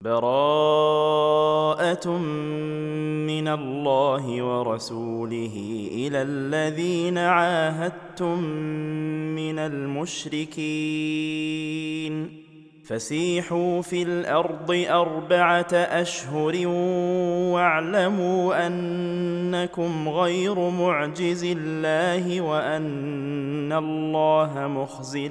براءة من الله ورسوله إلى الذين عاهدتم من المشركين فسيحوا في الأرض 4 أشهر واعلموا أنكم غير معجز الله وأن الله مخزي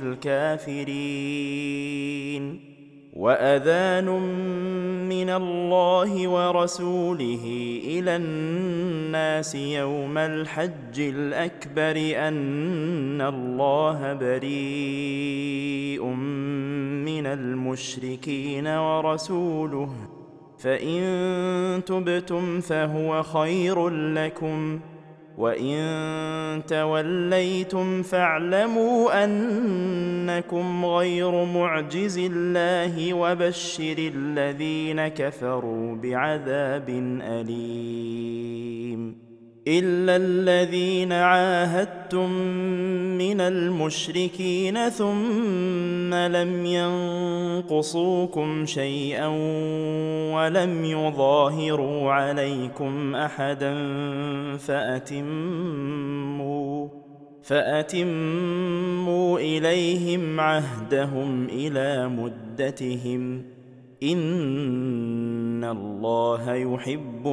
الكافرين وأذان من الله ورسوله إلى الناس يوم الحج الأكبر أن الله بريء من المشركين ورسوله فإن تبتم فهو خير لكم وإن توليتم فاعلموا أنكم غير معجز الله وبشر الذين كفروا بعذاب أليم إلا الذين عاهدتم من المشركين ثم لم ينقصوكم شيئا ولم يظاهروا عليكم أحدا فأتموا إليهم عهدهم إلى مدتهم إن الله يحب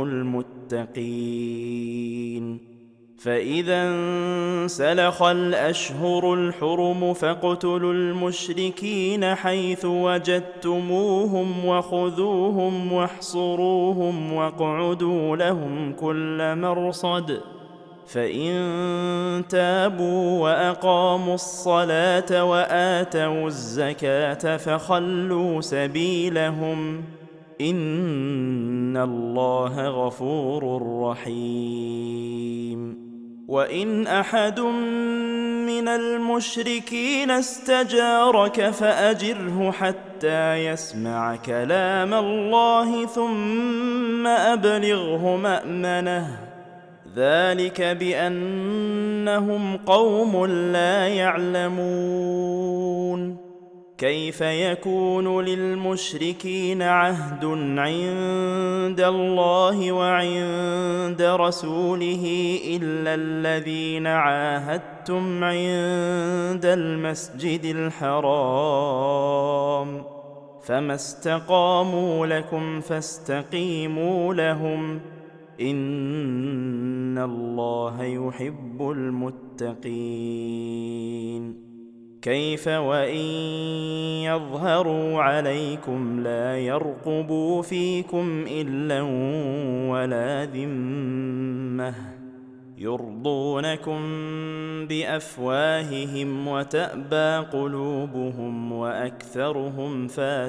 المتقين فإذا انسلخ الأشهر الحرم فاقتلوا المشركين حيث وجدتموهم وخذوهم واحصروهم واقعدوا لهم كل مرصد فإن تابوا وأقاموا الصلاة وآتوا الزكاة فخلوا سبيلهم إن الله غفور رحيم وإن أحد من المشركين استجارك فأجره حتى يسمع كلام الله ثم أبلغه مأمنه ذلك بأنهم قوم لا يعلمون كيف يكون للمشركين عهد عند الله وعند رسوله إلا الذين عاهدتم عند المسجد الحرام فما استقاموا لكم فاستقيموا لهم إن الله يحب المتقين كيف وإن يظهروا عليكم لا يرقبوا فيكم إلا ولا ذمة يرضونكم بأفواههم وتأبى قلوبهم وأكثرهم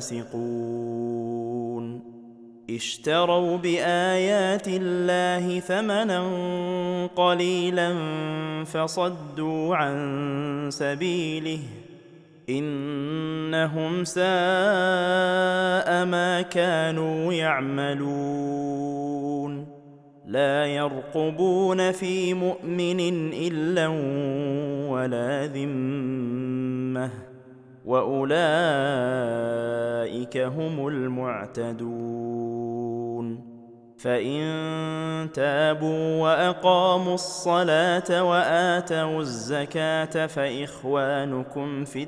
فاسقون اشتروا بآيات الله ثمنا قليلا فصدوا عن سبيله إنهم ساء ما كانوا يعملون لا يرقبون في مؤمن إلا ولا ذمة وأولئك هم المعتدون فإن تابوا وأقاموا الصلاة وآتوا الزكاة فإخوانكم في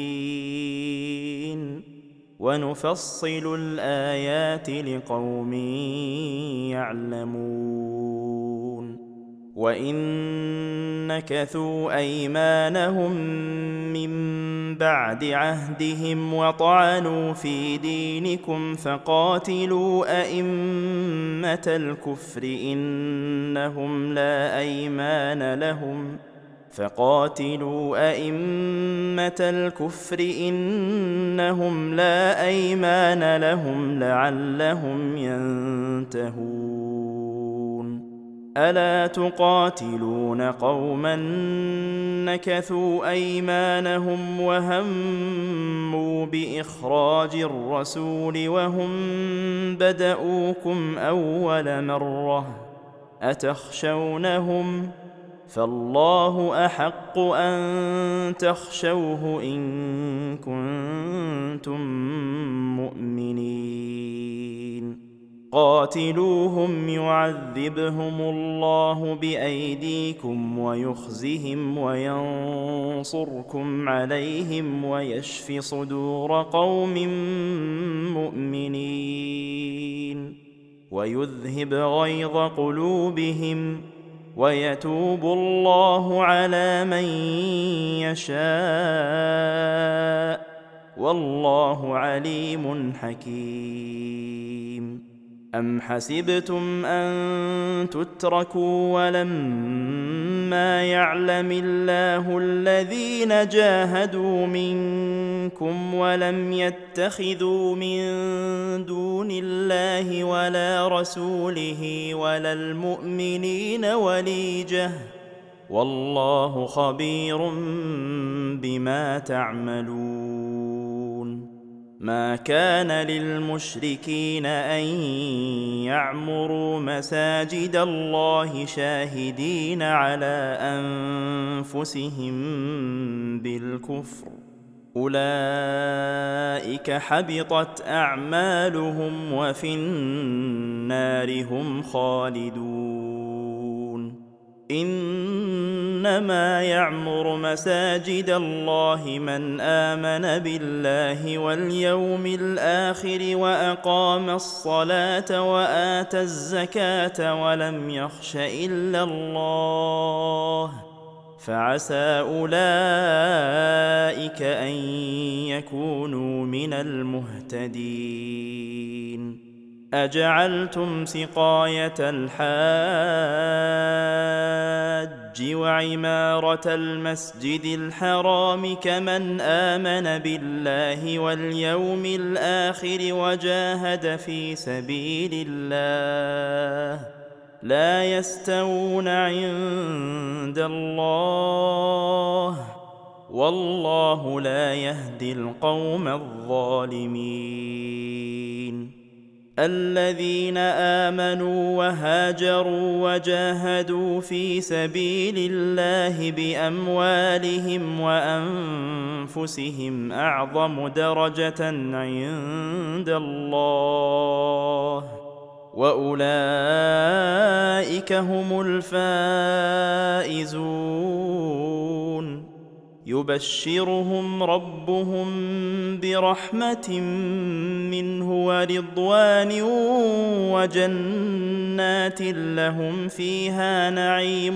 الدين ونفصل الآيات لقوم يعلمون وإن نكثوا أيمانهم من بعد عهدهم وطعنوا في دينكم فقاتلوا أئمة الكفر إنهم لا أيمان لهم لعلهم ينتهون ألا تقاتلون قوما نكثوا أيمانهم وهموا بإخراج الرسول وهم بدؤوكم أول مرة أتخشونهم فالله أحق أن تخشوه إن كنتم مؤمنين قاتلوهم يعذبهم الله بأيديكم ويخزهم وينصركم عليهم ويشف صدور قوم مؤمنين ويذهب غيظ قلوبهم ويتوب الله على من يشاء والله عليم حكيم. أم حسبتم أن تتركوا ولما يعلم الله الذين جاهدوا منكم ولم يتخذوا من دون الله ولا رسوله ولا المؤمنين وليجة والله خبير بما تعملون. ما كان للمشركين أن يعمروا مساجد الله شاهدين على أنفسهم بالكفر أولئك حبطت أعمالهم وفي النار هم خالدون. إنما يعمر مساجد الله من آمن بالله واليوم الآخر وأقام الصلاة وآتى الزكاة ولم يخش إلا الله فعسى أولئك أن يكونوا من المهتدين. أجعلتم سقاية الحاج وعمارة المسجد الحرام كمن آمن بالله واليوم الآخر وجاهد في سبيل الله لا يستوون عند الله والله لا يهدي القوم الظالمين. الذين آمنوا وهاجروا وجاهدوا في سبيل الله بأموالهم وأنفسهم أعظم درجة عند الله وأولئك هم الفائزون. يبشرهم ربهم برحمة منه ورضوان وجنات لهم فيها نعيم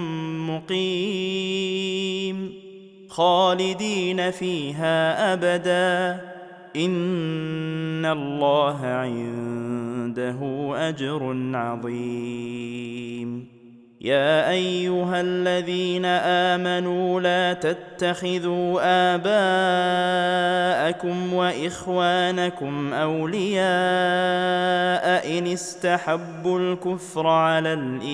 مقيم خالدين فيها أبدا إن الله عنده أجر عظيم. يا أيها الذين آمنوا لا تتخذوا آباءكم وإخوانكم أولياء إن استحبوا الكفر على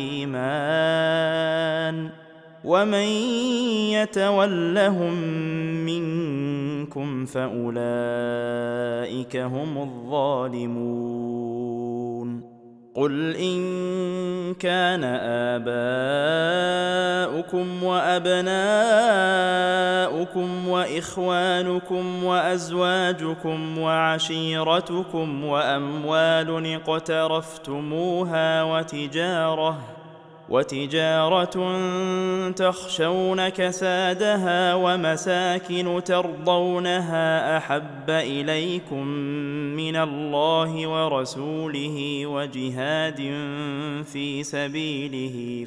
الإيمان ومن يتولهم منكم فأولئك هم الظالمون. قل إن كان آباؤكم وأبناؤكم وإخوانكم وأزواجكم وعشيرتكم وأموال اقترفتموها وتجارة تخشون كسادها ومساكن ترضونها أحب إليكم من الله ورسوله وجهاد في سبيله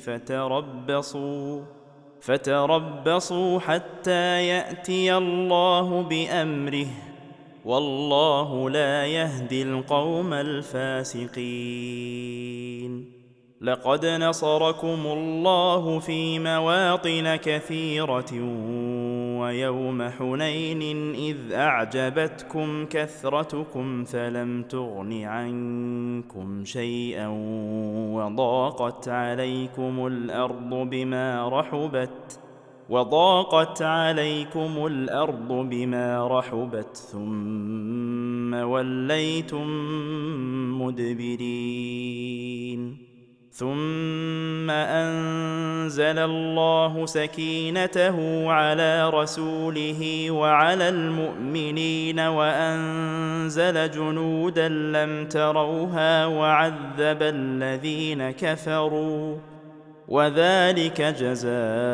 فتربصوا حتى يأتي الله بأمره والله لا يهدي القوم الفاسقين. لقد نصركم الله في مواطن كثيرة ويوم حنين إذ أعجبتكم كثرتكم فلم تغن عنكم شيئا وضاقت عليكم الأرض بما رحبت ثم وليتم مدبرين. ثم أنزل الله سكينته على رسوله وعلى المؤمنين وأنزل جنودا لم تروها وعذب الذين كفروا وذلك جزاء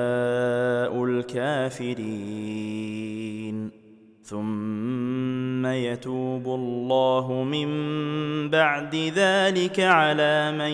الكافرين. ثم يتوب الله من بعد ذلك على من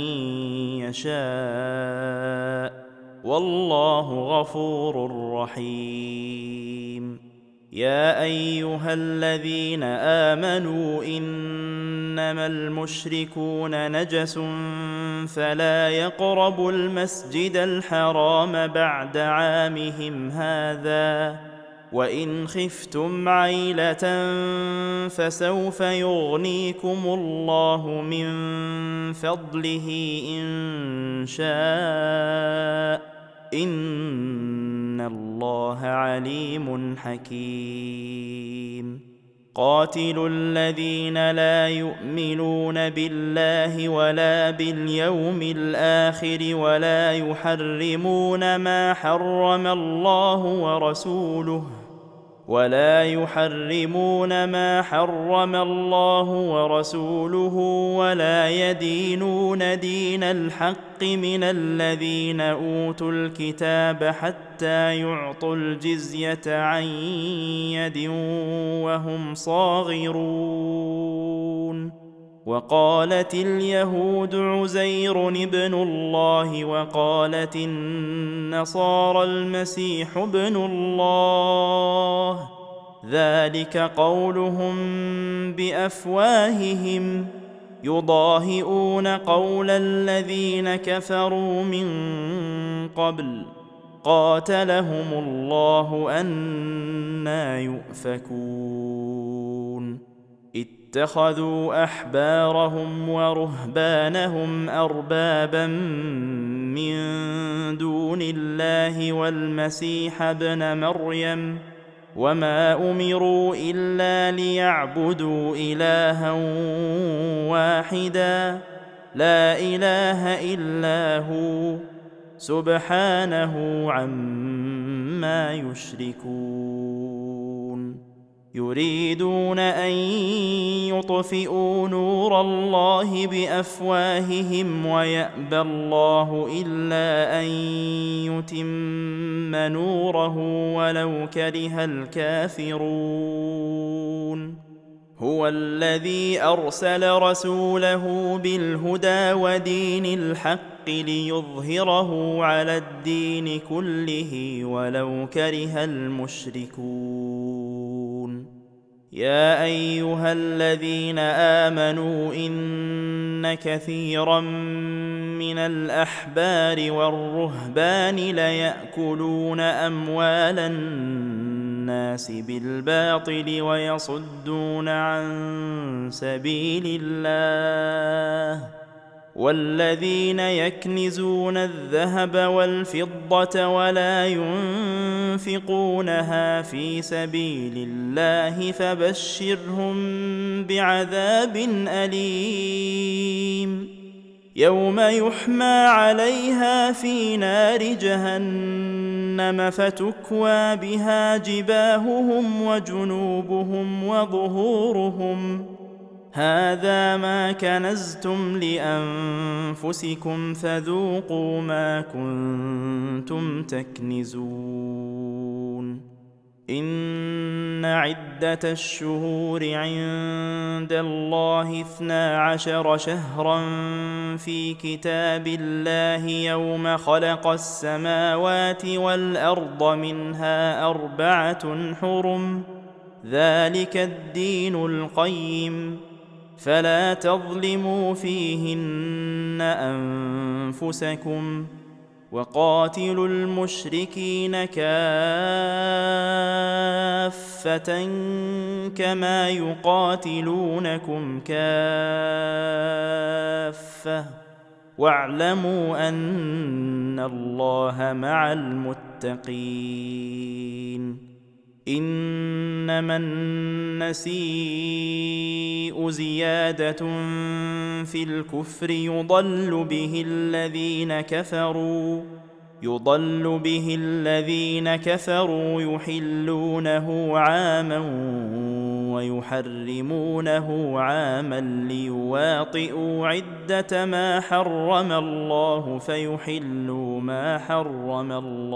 يشاء والله غفور رحيم. يا أيها الذين آمنوا إنما المشركون نجس فلا يقربوا المسجد الحرام بعد عامهم هذا وإن خفتم عيلة فسوف يغنيكم الله من فضله إن شاء إن الله عليم حكيم. قاتلوا الذين لا يؤمنون بالله ولا باليوم الآخر ولا يحرمون ما حرم الله ورسوله ولا يدينون دين الحق من الذين أوتوا الكتاب حتى يعطوا الجزية عن يد وهم صاغرون. وقالت اليهود عزير ابن الله وقالت النصارى المسيح ابن الله ذلك قولهم بأفواههم يضاهئون قول الذين كفروا من قبل قاتلهم الله أنى يؤفكون. اتخذوا أحبارهم ورهبانهم أربابا من دون الله والمسيح ابن مريم وما أمروا إلا ليعبدوا إلها واحدا لا إله إلا هو سبحانه عما يشركون. يريدون أن يطفئوا نور الله بأفواههم ويأبى الله إلا أن يتم نوره ولو كره الكافرون. هو الذي أرسل رسوله بالهدى ودين الحق ليظهره على الدين كله ولو كره المشركون. يا أيها الذين آمنوا إن كثيرا من الأحبار والرهبان ليأكلون أموال الناس بالباطل ويصدون عن سبيل الله والذين يكنزون الذهب والفضة ولا ينفقونها في سبيل الله فبشرهم بعذاب أليم يوم يحمى عليها في نار جهنم فتكوى بها جباههم وجنوبهم وظهورهم هذا ما كنزتم لأنفسكم فذوقوا ما كنتم تكنزون. إن عدة الشهور عند الله 12 شهرا في كتاب الله يوم خلق السماوات والأرض منها 4 حرم ذلك الدين القيم فلا تظلموا فيهن أنفسكم وقاتلوا المشركين كافة كما يقاتلونكم كافة واعلموا أن الله مع المتقين. إنما النسيء زيادة في الكفر يضل به الذين كفروا يحلونه عاما ويحرمونه عاما ليواطئوا عدة ما حرم الله فيحلوا ما حرم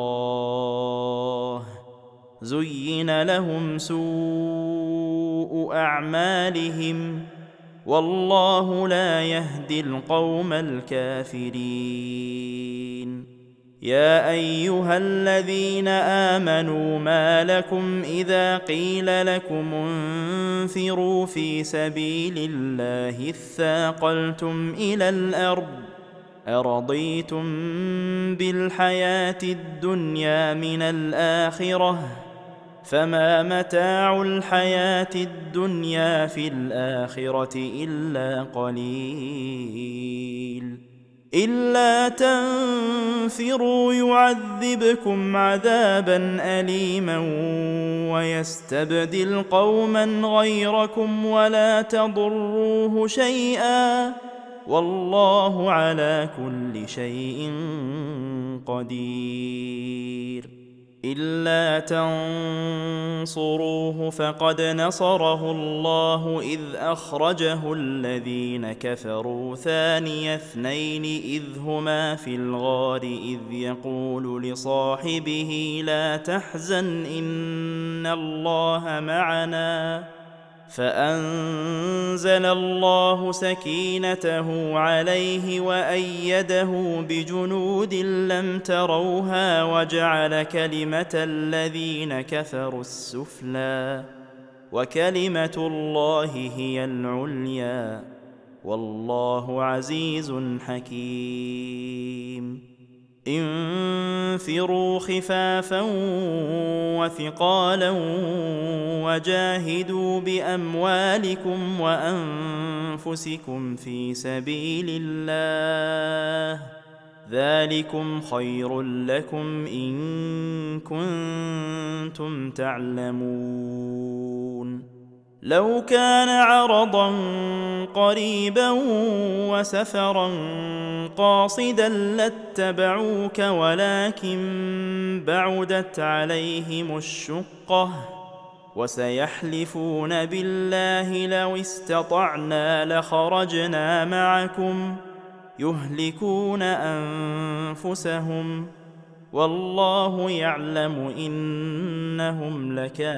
الله. زين لهم سوء أعمالهم والله لا يهدي القوم الكافرين. يا أيها الذين آمنوا ما لكم إذا قيل لكم انفروا في سبيل الله اثاقلتم إلى الأرض أرضيتم بالحياة الدنيا من الآخرة فما متاع الحياة الدنيا في الآخرة إلا قليل. إلا تنفروا يعذبكم عذابا أليما ويستبدل قوما غيركم ولا تضروه شيئا والله على كل شيء قدير. إلا تنصروه فقد نصره الله إذ أخرجه الذين كفروا ثاني اثنين إذ هما في الغار إذ يقول لصاحبه لا تحزن إن الله معنا فأنزل الله سكينته عليه وأيده بجنود لم تروها وجعل كلمة الذين كفروا السفلى وكلمة الله هي العليا والله عزيز حكيم. انفروا خفافا وثقالا وجاهدوا بأموالكم وأنفسكم في سبيل الله ذلكم خير لكم إن كنتم تعلمون. لو كان عرضا قريبا وسفرا قاصدا لاتبعوك ولكن بعدت عليهم الشقة وسيحلفون بالله لو استطعنا لخرجنا معكم يهلكون أنفسهم والله يعلم إنهم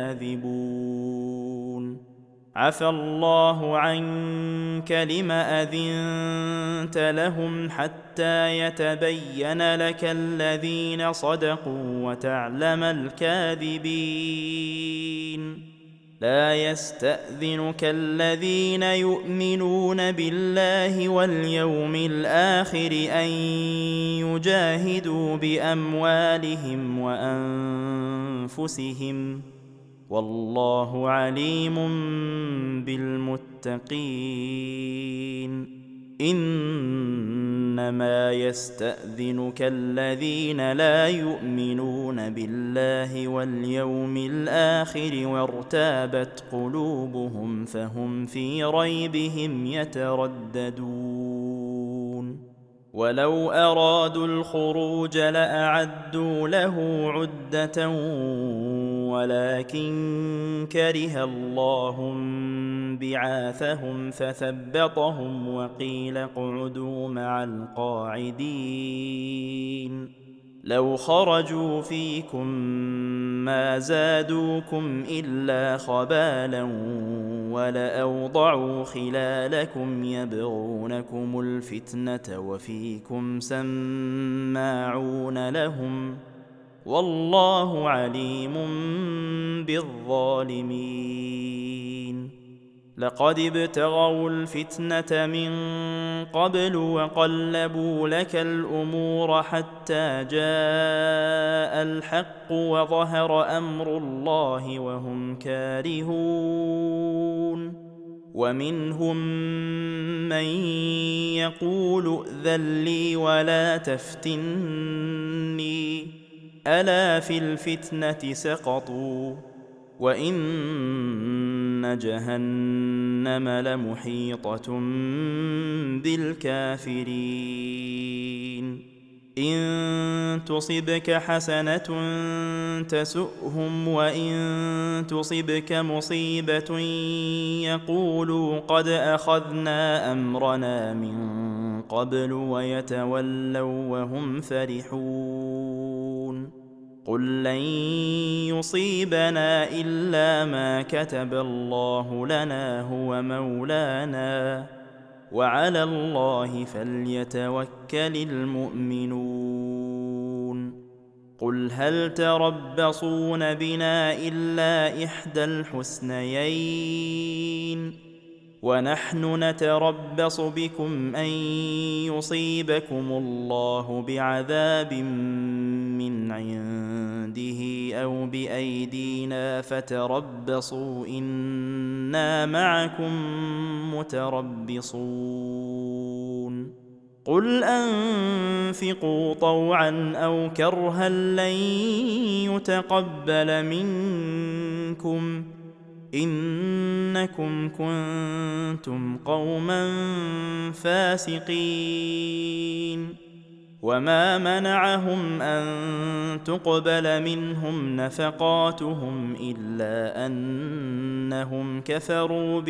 لكاذبون. عفى الله عنك لم أذنت لهم حتى يتبين لك الذين صدقوا وتعلم الكاذبين. لا يستأذنك الذين يؤمنون بالله واليوم الآخر أن يجاهدوا بأموالهم وأنفسهم والله عليم بالمتقين. إنما يستأذنك الذين لا يؤمنون بالله واليوم الآخر وارتابت قلوبهم فهم في ريبهم يترددون. ولو أرادوا الخروج لأعدوا له عدة ولكن كره الله بعاثهم فثبطهم وقيل اقعدوا مع القاعدين. لو خرجوا فيكم ما زادوكم إلا خبالا ولأوضعوا خلالكم يبغونكم الفتنة وفيكم سماعون لهم والله عليم بالظالمين. لقد ابتغوا الفتنة من قبل وقلبوا لك الأمور حتى جاء الحق وظهر أمر الله وهم كارهون. ومنهم من يقول ائذن لي ولا تفتني ألا في الفتنة سقطوا وإن جهنم لمحيطة بالكافرين إن تصبك حسنة تسؤهم وإن تصبك مصيبة يقولوا قد أخذنا أمرنا من قبل ويتولوا وهم فرحون قل لن يصيبنا إلا ما كتب الله لنا هو مولانا وعلى الله فليتوكل المؤمنون قل هل تربصون بنا إلا إحدى الحسنيين ونحن نتربص بكم أن يصيبكم الله بعذاب من عنده أو بأيدينا فتربصوا إنا معكم متربصون قل أنفقوا طوعا أو كرها لن يتقبل منكم إنكم كنتم قوما فاسقين وما منعهم أن تقبل منهم نفقاتهم إلا أنهم كفروا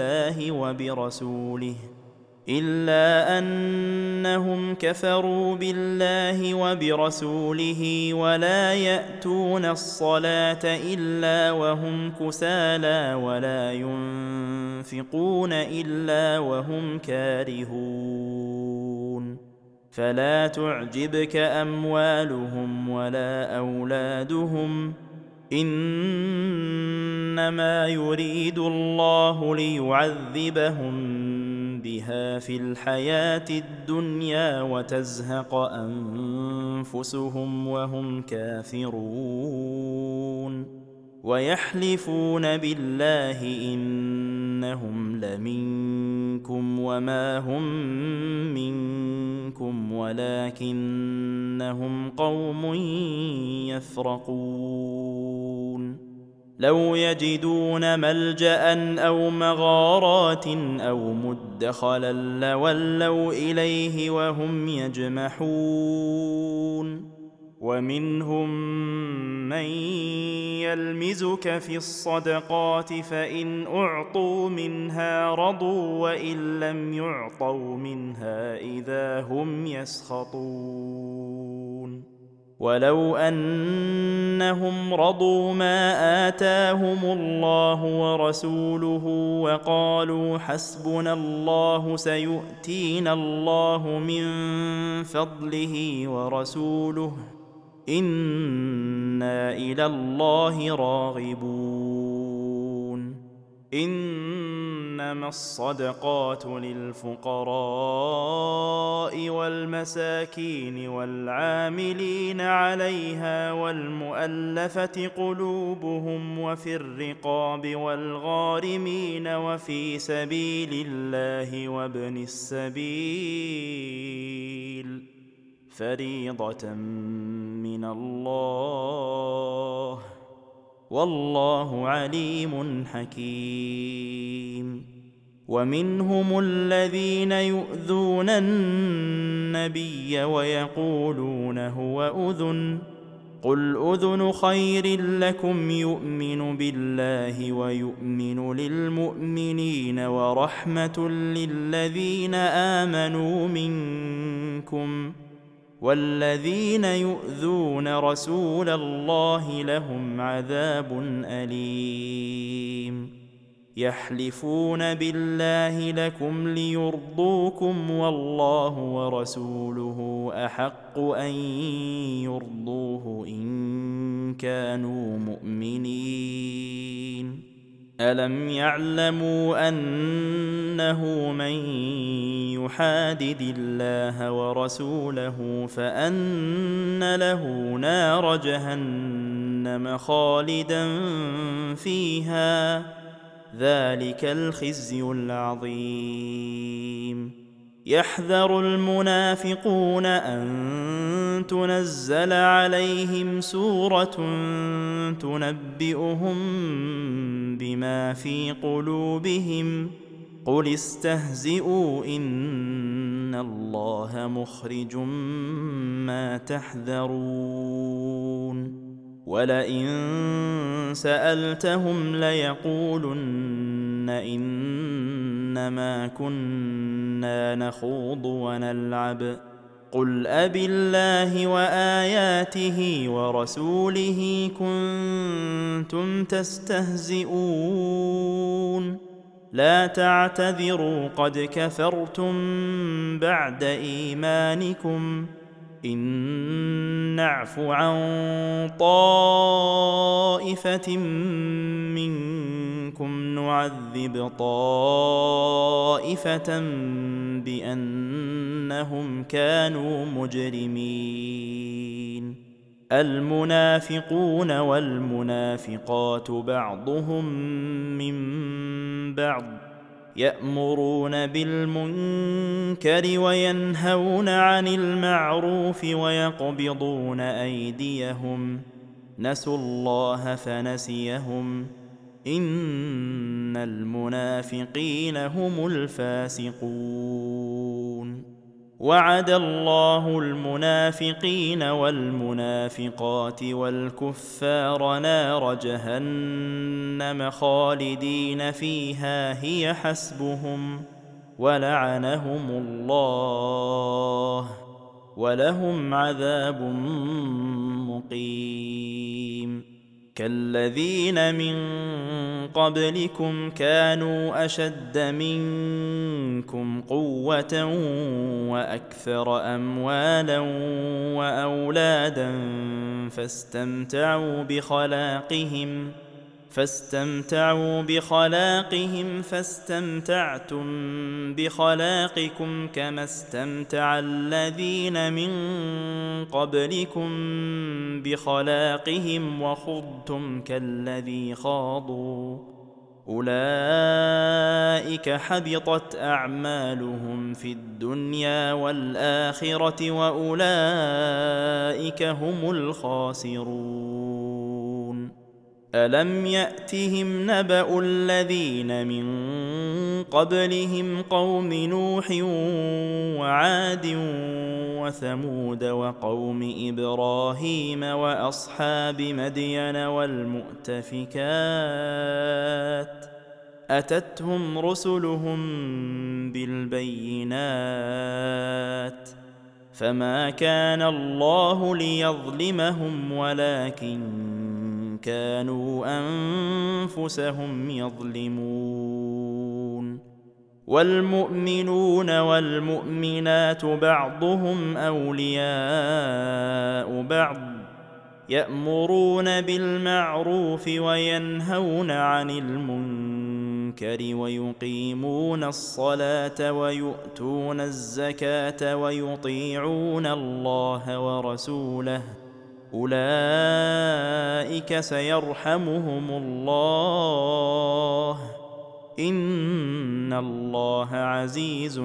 بالله وبرسوله ولا يأتون الصلاة إلا وهم كسالى ولا ينفقون إلا وهم كارهون فلا تعجبك أموالهم ولا أولادهم إنما يريد الله ليعذبهم بها في الحياة الدنيا وتزهق أنفسهم وهم كافرون ويحلفون بالله إنهم لمنكم وما هم منكم ولكنهم قوم يفرقون لو يجدون ملجأ أو مغارات أو مدخلا لولوا إليه وهم يجمحون ومنهم من يلمزك في الصدقات فإن أعطوا منها رضوا وإن لم يعطوا منها إذا هم يسخطون ولو أنهم رضوا ما آتاهم الله ورسوله وقالوا حسبنا الله سيؤتينا الله من فضله ورسوله إنا إلى الله راغبون إنما الصدقات للفقراء والمساكين والعاملين عليها والمؤلفة قلوبهم وفي الرقاب والغارمين وفي سبيل الله وابن السبيل فريضة من الله والله عليم حكيم ومنهم الذين يؤذون النبي ويقولون هو أذن قل أذن خير لكم يؤمن بالله ويؤمن للمؤمنين ورحمة للذين آمنوا منكم والذين يؤذون رسول الله لهم عذاب أليم يحلفون بالله لكم ليرضوكم والله ورسوله أحق أن يرضوه إن كانوا مؤمنين ألم يعلموا أنه من يحادد الله ورسوله فأن له نار جهنم خالدا فيها ذلك الخزي العظيم يحذر المنافقون أن تنزل عليهم سورة تنبئهم بما في قلوبهم قل استهزئوا إن الله مخرج ما تحذرون ولئن سألتهم ليقولن إنما كنا نخوض ونلعب قل أبالله وآياته ورسوله كنتم تستهزئون لا تعتذروا قد كفرتم بعد إيمانكم إن نعف عن طائفة منكم نعذب طائفة بأنهم كانوا مجرمين المنافقون والمنافقات بعضهم من بعض يأمرون بالمنكر وينهون عن المعروف ويقبضون أيديهم نسوا الله فنسيهم إن المنافقين هم الفاسقون وعد الله المنافقين والمنافقات والكفار نار جهنم خالدين فيها هي حسبهم ولعنهم الله ولهم عذاب مقيم كالذين من قبلكم كانوا أشد منكم قوة وأكثر أموالا وأولادا فاستمتعوا بخلاقهم فاستمتعتم بخلاقكم كما استمتع الذين من قبلكم بخلاقهم وخضتم كالذي خاضوا أولئك حبطت أعمالهم في الدنيا والآخرة وأولئك هم الخاسرون ألم يأتهم نبأ الذين من قبلهم قوم نوح وعاد وثمود وقوم إبراهيم وأصحاب مدين والمؤتفكات أتتهم رسلهم بالبينات فما كان الله ليظلمهم ولكن كانوا أنفسهم يظلمون والمؤمنون والمؤمنات بعضهم أولياء بعض يأمرون بالمعروف وينهون عن المنكر ويقيمون الصلاة ويؤتون الزكاة ويطيعون الله ورسوله أولئك سيرحمهم الله إن الله عزيز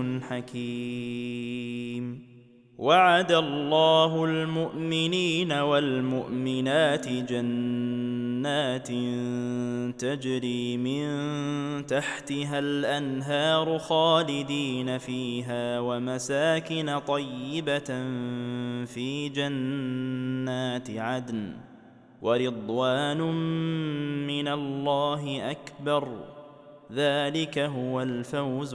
حكيم وعد الله المؤمنين والمؤمنات جنات تجري من تحتها الأنهار خالدين فيها ومساكن طيبة في جنات عدن ورضوان من الله أكبر ذلك هو الفوز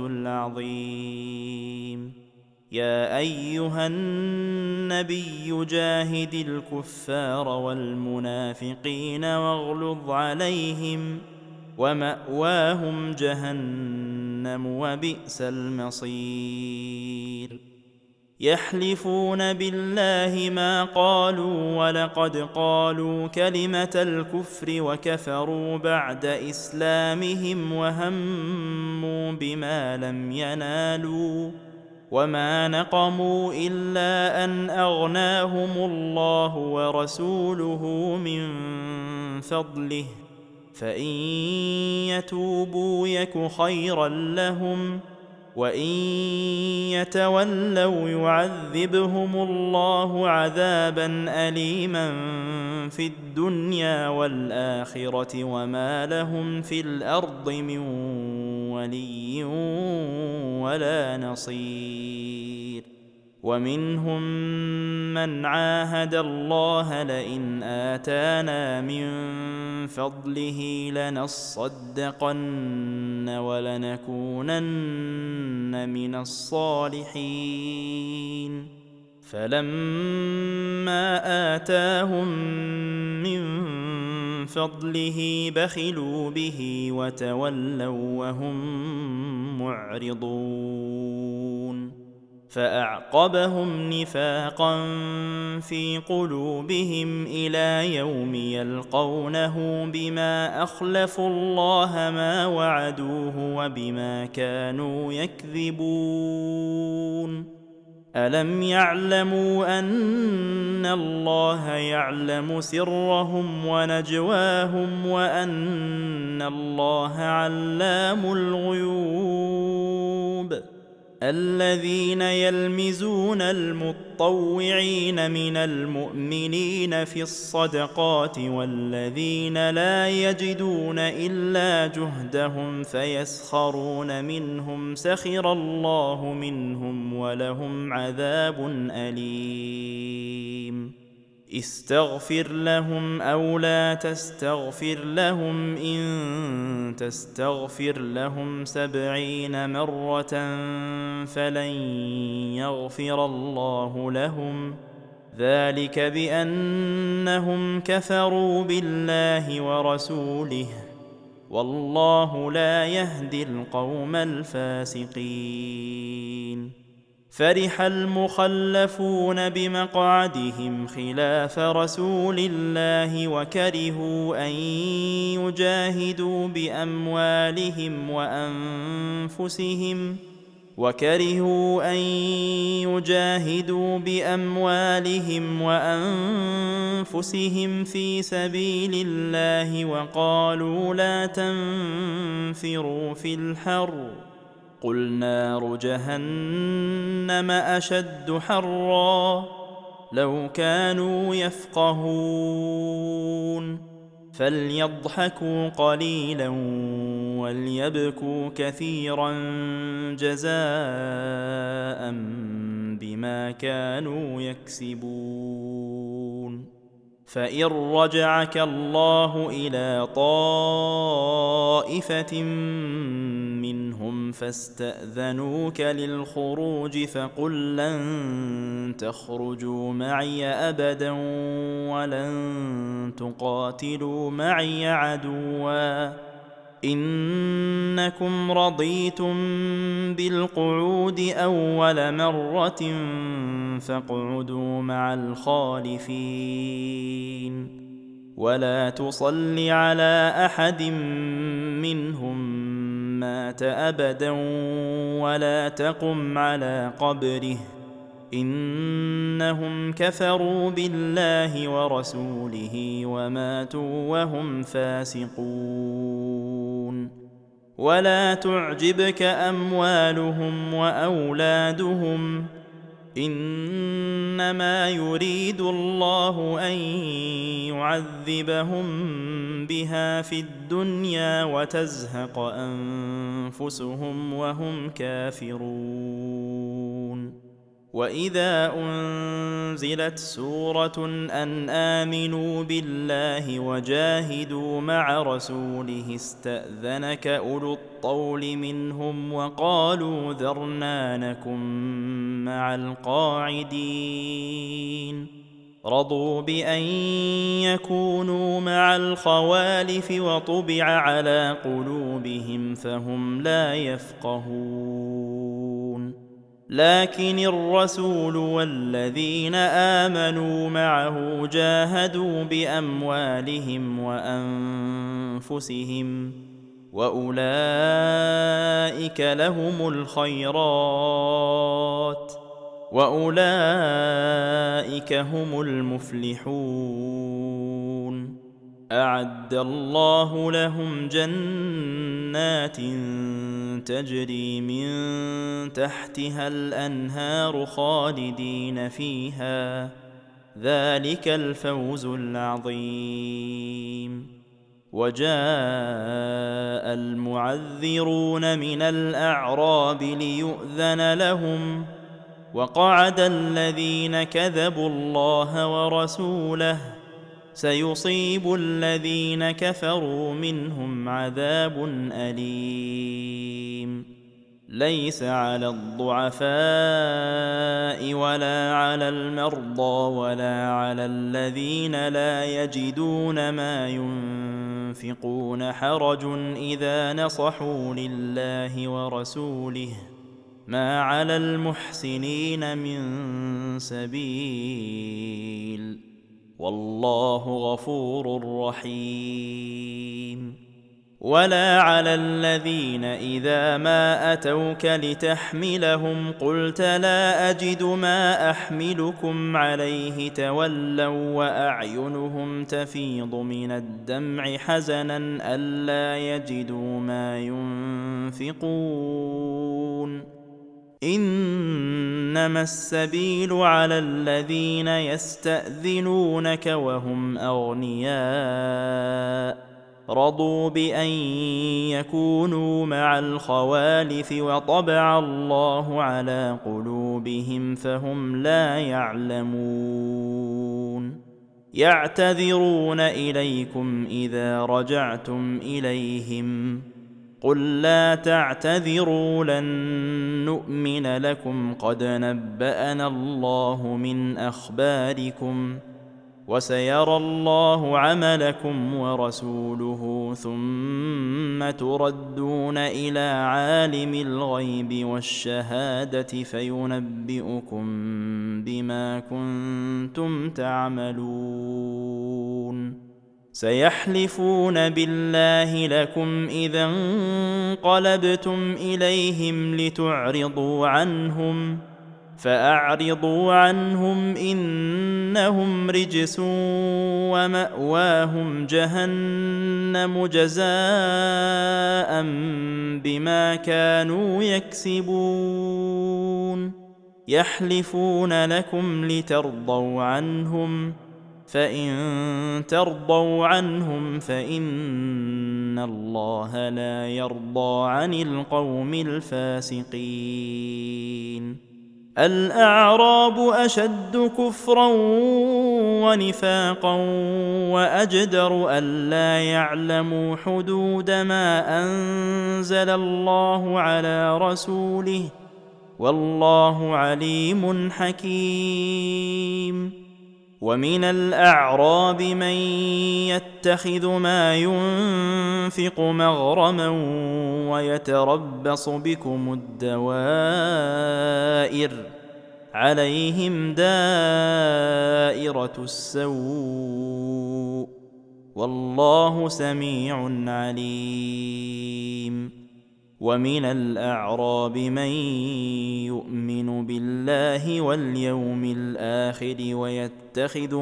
العظيم يا أيها النبي جاهد الكفار والمنافقين واغلظ عليهم ومأواهم جهنم وبئس المصير يحلفون بالله ما قالوا ولقد قالوا كلمة الكفر وكفروا بعد إسلامهم وهموا بما لم ينالوا وما نقموا إلا أن أغناهم الله ورسوله من فضله فإن يتوبوا يك خيرا لهم وإن يتولوا يعذبهم الله عذابا أليما في الدنيا والآخرة وما لهم في الأرض من ولي ولا نصير. ومنهم من عاهد الله لئن آتانا من فضله لنصدقن ولنكونن من الصالحين، فلما آتاهم من فضله بخلوا به وتولوا وهم معرضون، فأعقبهم نفاقا في قلوبهم إلى يوم يلقونه بما أخلفوا الله ما وعدوه وبما كانوا يكذبون. ألم يعلموا أن الله يعلم سرهم ونجواهم وأن الله علام الغيوب؟ الذين يلمزون المطوعين من المؤمنين في الصدقات والذين لا يجدون إلا جهدهم فيسخرون منهم سخر الله منهم ولهم عذاب أليم. استغفر لهم أو لا تستغفر لهم إن تستغفر لهم 70 مرة فلن يغفر الله لهم، ذلك بأنهم كفروا بالله ورسوله، والله لا يهدي القوم الفاسقين. فرح المخلفون بمقعدهم خلاف رسول الله وكرهوا أن يجاهدوا بأموالهم وأنفسهم في سبيل الله وقالوا لا تنفروا في الحر، قل نار جهنم أشد حرا لو كانوا يفقهون. فليضحكوا قليلا وليبكوا كثيرا جزاء بما كانوا يكسبون. فإن رجعك الله إلى طائفة منهم فاستأذنوك للخروج فقل لن تخرجوا معي أبدا ولن تقاتلوا معي عدوا، إنكم رضيتم بالقعود أول مرة فاقعدوا مع الخالفين، ولا تصل على أحد منهم مات أبدا ولا تقم على قبره، إنهم كفروا بالله ورسوله وماتوا وهم فاسقون. ولا تعجبك أموالهم وأولادهم، إنما يريد الله أن يعذبهم بها في الدنيا وتزهق أنفسهم وهم كافرون. وإذا أنزلت سورة أن آمنوا بالله وجاهدوا مع رسوله استأذنك أولو الطول منهم وقالوا ذرنا نكن مع القاعدين، رضوا بأن يكونوا مع الخوالف وطبع على قلوبهم فهم لا يفقهون. لكن الرسول والذين آمنوا معه جاهدوا بأموالهم وأنفسهم وأولئك لهم الخيرات وأولئك هم المفلحون. أعد الله لهم جنات تجري من تحتها الأنهار خالدين فيها، ذلك الفوز العظيم. وجاء المعذرون من الأعراب ليؤذن لهم، وقعد الذين كذبوا الله ورسوله، سيصيب الذين كفروا منهم عذاب أليم. ليس على الضعفاء ولا على المرضى ولا على الذين لا يجدون ما ينفقون حرج إذا نصحوا لله ورسوله، ما على المحسنين من سبيل، والله غفور رحيم. ولا على الذين إذا ما أتوك لتحملهم قلت لا أجد ما أحملكم عليه تولوا وأعينهم تفيض من الدمع حزنا ألا يجدوا ما ينفقون. إنما السبيل على الذين يستأذنونك وهم أغنياء، رضوا بأن يكونوا مع الخوالف وطبع الله على قلوبهم فهم لا يعلمون. يعتذرون إليكم إذا رجعتم إليهم، قل لا تعتذروا لن نؤمن لكم قد نبأنا الله من أخباركم، وسيرى الله عملكم ورسوله ثم تردون إلى عالم الغيب والشهادة فينبئكم بما كنتم تعملون. سيحلفون بالله لكم إذا انقلبتم إليهم لتعرضوا عنهم، فأعرضوا عنهم إنهم رجس ومأواهم جهنم جزاء بما كانوا يكسبون. يحلفون لكم لترضوا عنهم، فإن ترضوا عنهم فإن الله لا يرضى عن القوم الفاسقين. الأعراب أشد كفرا ونفاقا وأجدر ألا يعلموا حدود ما أنزل الله على رسوله، والله عليم حكيم. ومن الأعراب من يتخذ ما ينفق مغرما ويتربص بكم الدوائر، عليهم دائرة السوء، والله سميع عليم. ومن الأعراب من يؤمن بالله واليوم الآخر ويتخذ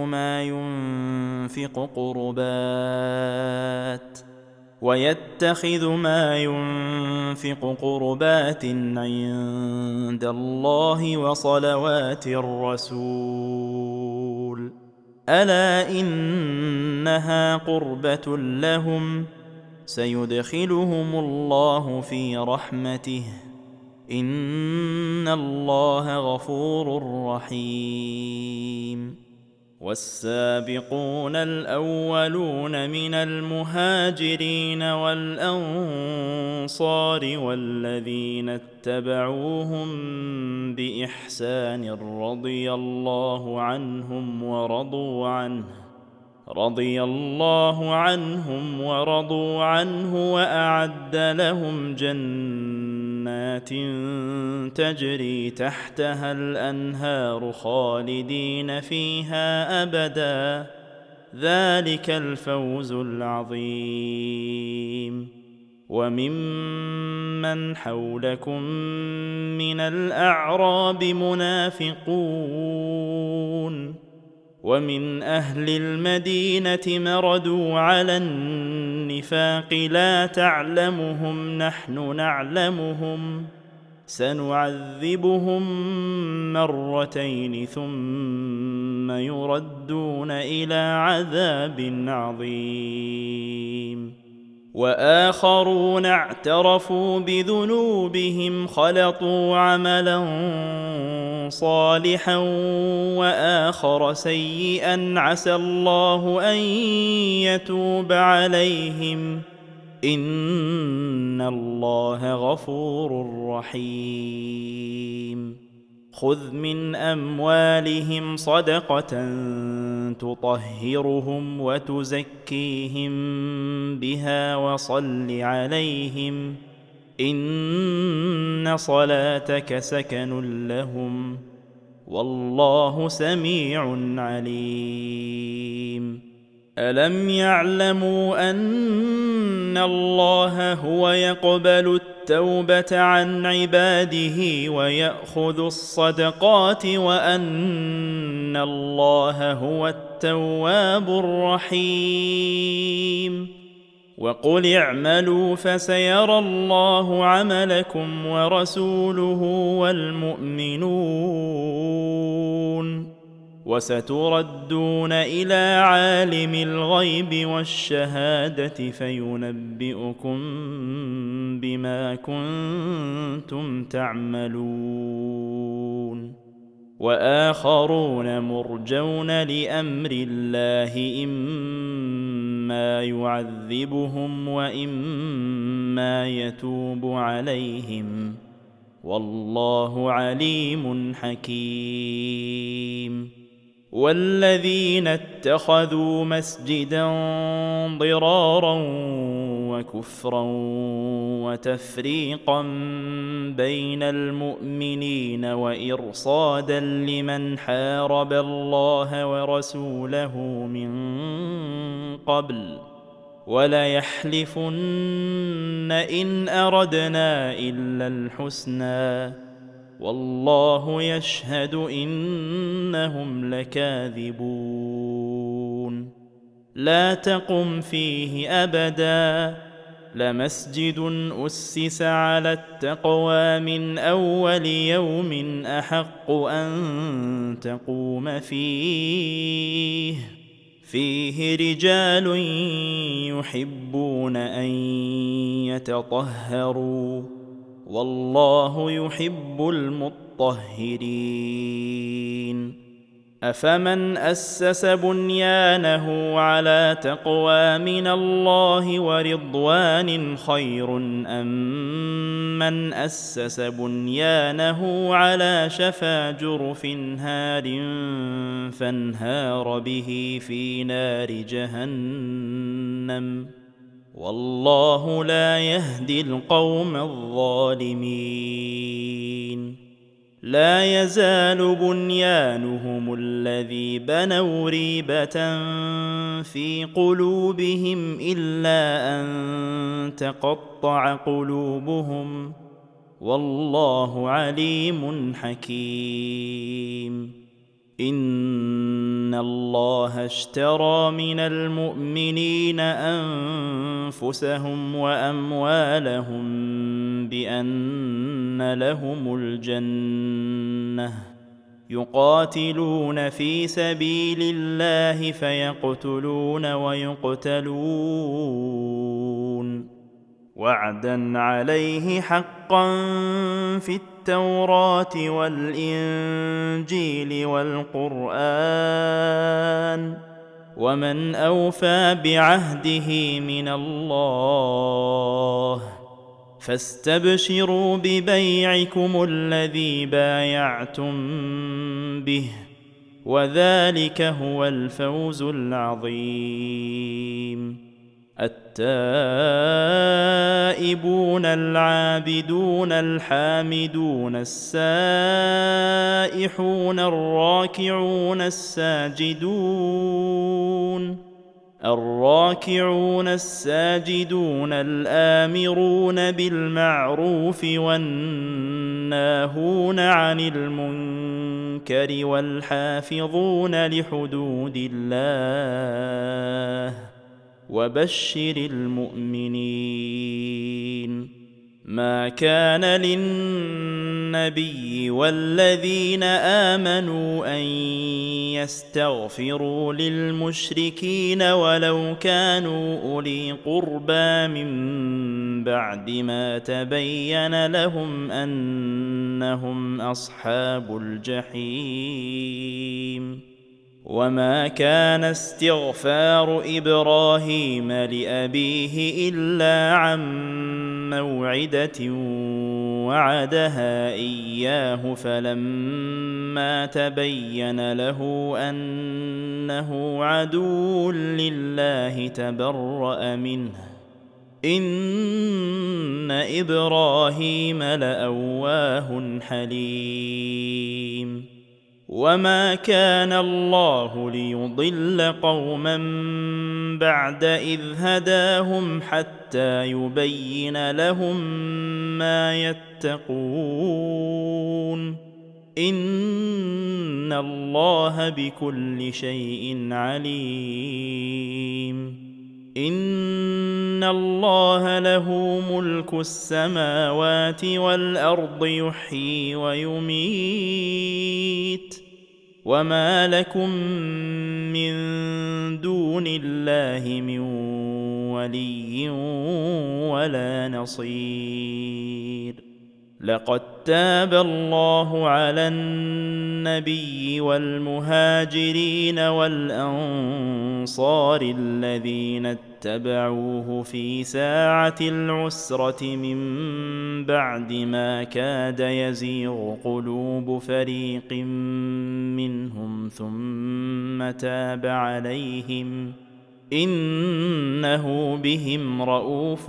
ما ينفق قربات عند الله وصلوات الرسول، ألا إنها قربة لهم، سيدخلهم الله في رحمته، إن الله غفور رحيم. والسابقون الأولون من المهاجرين والأنصار والذين اتبعوهم بإحسان رضي الله عنهم ورضوا عنه وأعد لهم جنات تجري تحتها الأنهار خالدين فيها أبدا، ذلك الفوز العظيم. وممن حولكم من الأعراب منافقون، ومن أهل المدينة مردوا على النفاق لا تعلمهم نحن نعلمهم سنعذبهم مرتين ثم يردون إلى عذاب عظيم وآخرون اعترفوا بذنوبهم خلطوا عملا صالحا وآخر سيئا عسى الله أن يتوب عليهم إن الله غفور رحيم خذ من أموالهم صدقة تطهرهم وتزكيهم بها وصل عليهم إن صلاتك سكن لهم والله سميع عليم ألم يعلموا أن الله هو يقبل التوبة عن عباده ويأخذ الصدقات وأن الله هو التواب الرحيم وقل اعملوا فسيرى الله عملكم ورسوله والمؤمنون وستردون إلى عالم الغيب والشهادة فينبئكم بما كنتم تعملون وآخرون مرجون لأمر الله إما يعذبهم وإما يتوب عليهم والله عليم حكيم والذين اتخذوا مسجدا ضرارا وكفرا وتفريقا بين المؤمنين وإرصادا لمن حارب الله ورسوله من قبل وليحلفن إن أردنا إلا الحسنى والله يشهد إنهم لكاذبون لا تقم فيه أبدا لمسجد أسس على التقوى من أول يوم أحق أن تقوم فيه رجال يحبون أن يتطهروا والله يحب المطهرين أفمن أسس بنيانه على تقوى من الله ورضوان خير أم من أسس بنيانه على شفا جرف هار فانهار به في نار جهنم والله لا يهدي القوم الظالمين لا يزال بنيانهم الذي بنوا ريبة في قلوبهم إلا أن تقطع قلوبهم والله عليم حكيم إن الله اشترى من المؤمنين أنفسهم وأموالهم بأن لهم الجنة يقاتلون في سبيل الله فيقتلون ويقتلون وعدا عليه حقا في التوراة والإنجيل والقرآن ومن أوفى بعهده من الله فاستبشروا ببيعكم الذي بايعتم به وذلك هو الفوز العظيم التائبون العابدون الحامدون السائحون الراكعون الساجدون الراكعون الساجدون الآمرون بالمعروف والناهون عن المنكر والحافظون لحدود الله وبشر المؤمنين. ما كان للنبي والذين آمنوا أن يستغفروا للمشركين ولو كانوا أولي قربى من بعد ما تبين لهم أنهم أصحاب الجحيم. وما كان استغفار إبراهيم لأبيه إلا عن موعدة وعدها إياه فلما تبين له أنه عدو لله تبرأ منه إن إبراهيم لأواه حليم. وما كان الله ليضل قوما بعد إذ هداهم حتى يبين لهم ما يتقون إن الله بكل شيء عليم. إن الله له ملك السماوات والأرض يحيي ويميت وما لكم من دون الله من ولي ولا نصير. لقد تاب الله على النبي والمهاجرين والأنصار الذين اتبعوه في ساعة العسرة من بعد ما كاد يزيغ قلوب فريق منهم ثم تاب عليهم إنه بهم رءوف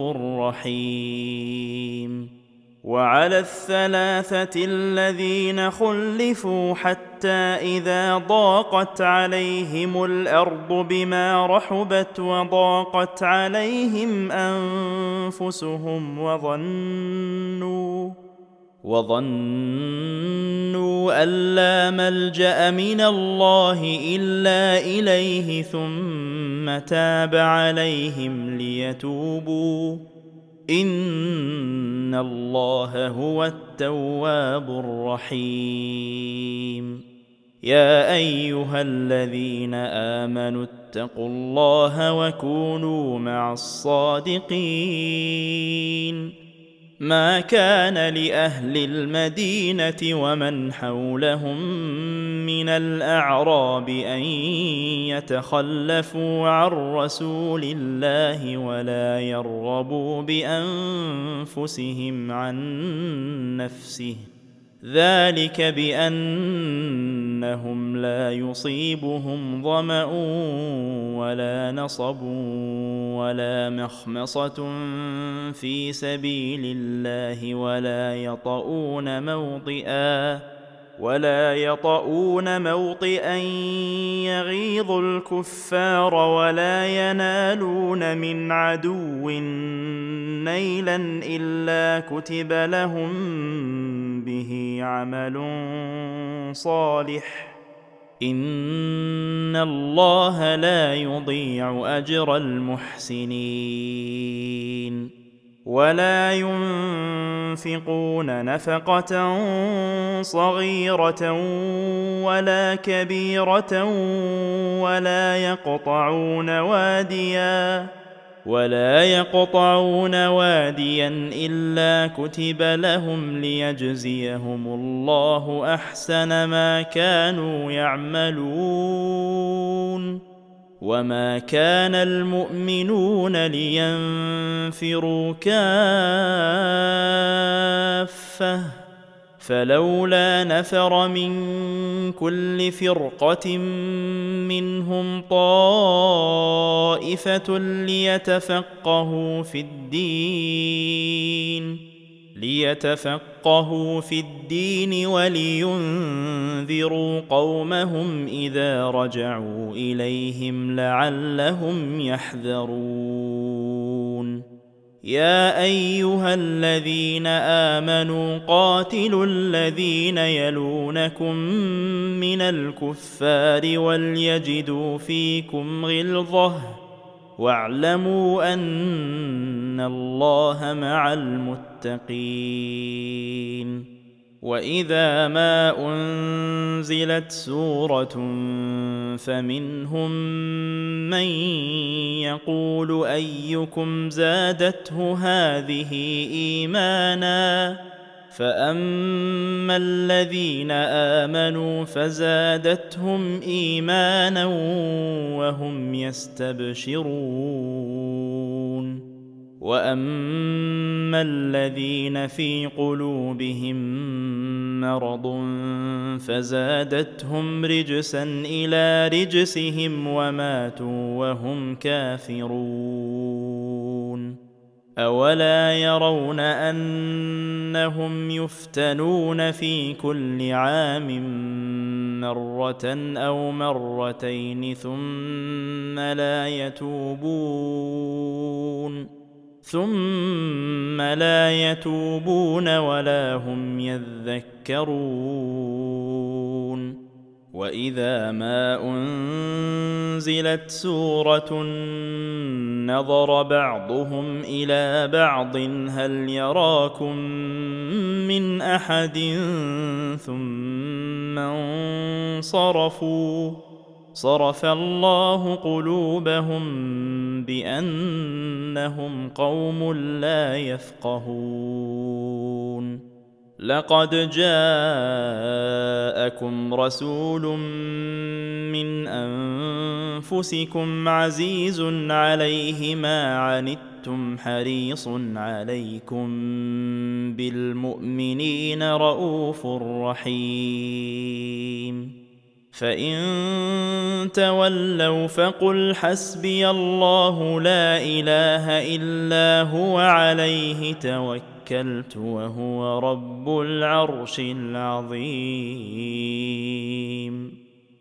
رحيم. وعلى الثلاثة الذين خلفوا حتى إذا ضاقت عليهم الأرض بما رحبت وضاقت عليهم أنفسهم وظنوا أن لا ملجأ من الله إلا إليه ثم تاب عليهم ليتوبوا إن الله هو التواب الرحيم. يا أيها الذين آمنوا اتقوا الله وكونوا مع الصادقين. ما كان لأهل المدينة ومن حولهم من الأعراب أن يتخلفوا عن رسول الله ولا يرغبوا بأنفسهم عن نفسه ذلك بأنهم لا يصيبهم ظمأ ولا نصب ولا مخمصة في سبيل الله ولا يطؤون موطئا يغيظ الكفار ولا ينالون من عدو نيلا إلا كتب لهم به عمل صالح إن الله لا يضيع أجر المحسنين. ولا ينفقون نفقة صغيرة ولا كبيرة ولا يقطعون واديا إلا كتب لهم ليجزيهم الله أحسن ما كانوا يعملون. وما كان المؤمنون لينفروا كافة فلولا نفر من كل فرقة منهم طائفة ليتفقهوا في الدين ولينذروا لينذروا قومهم إذا رجعوا إليهم لعلهم يحذرون يا أيها الذين آمنوا قاتلوا الذين يلونكم من الكفار وليجدوا فيكم غلظة واعلموا أن الله مع المتقين وإذا ما أنزلت سورة فمنهم من يقول أيكم زادته هذه إيمانا فأما الذين آمنوا فزادتهم إيمانا وهم يستبشرون وأما الذين في قلوبهم مرض فزادتهم رجسا إلى رجسهم وماتوا وهم كافرون أولا يرون أنهم يفتنون في كل عام مرة أو مرتين ثم لا يتوبون ولا هم يذكرون وإذا ما أنزلت سورة نظر بعضهم إلى بعض هل يراكم من أحد ثم انصرفوا صرف الله قلوبهم بأنهم قوم لا يفقهون لقد جاءكم رسول من أنفسكم عزيز عليه ما عنتم حريص عليكم بالمؤمنين رؤوف رحيم فإن تولوا فقل حسبي الله لا إله إلا هو عليه توكلت وهو رب العرش العظيم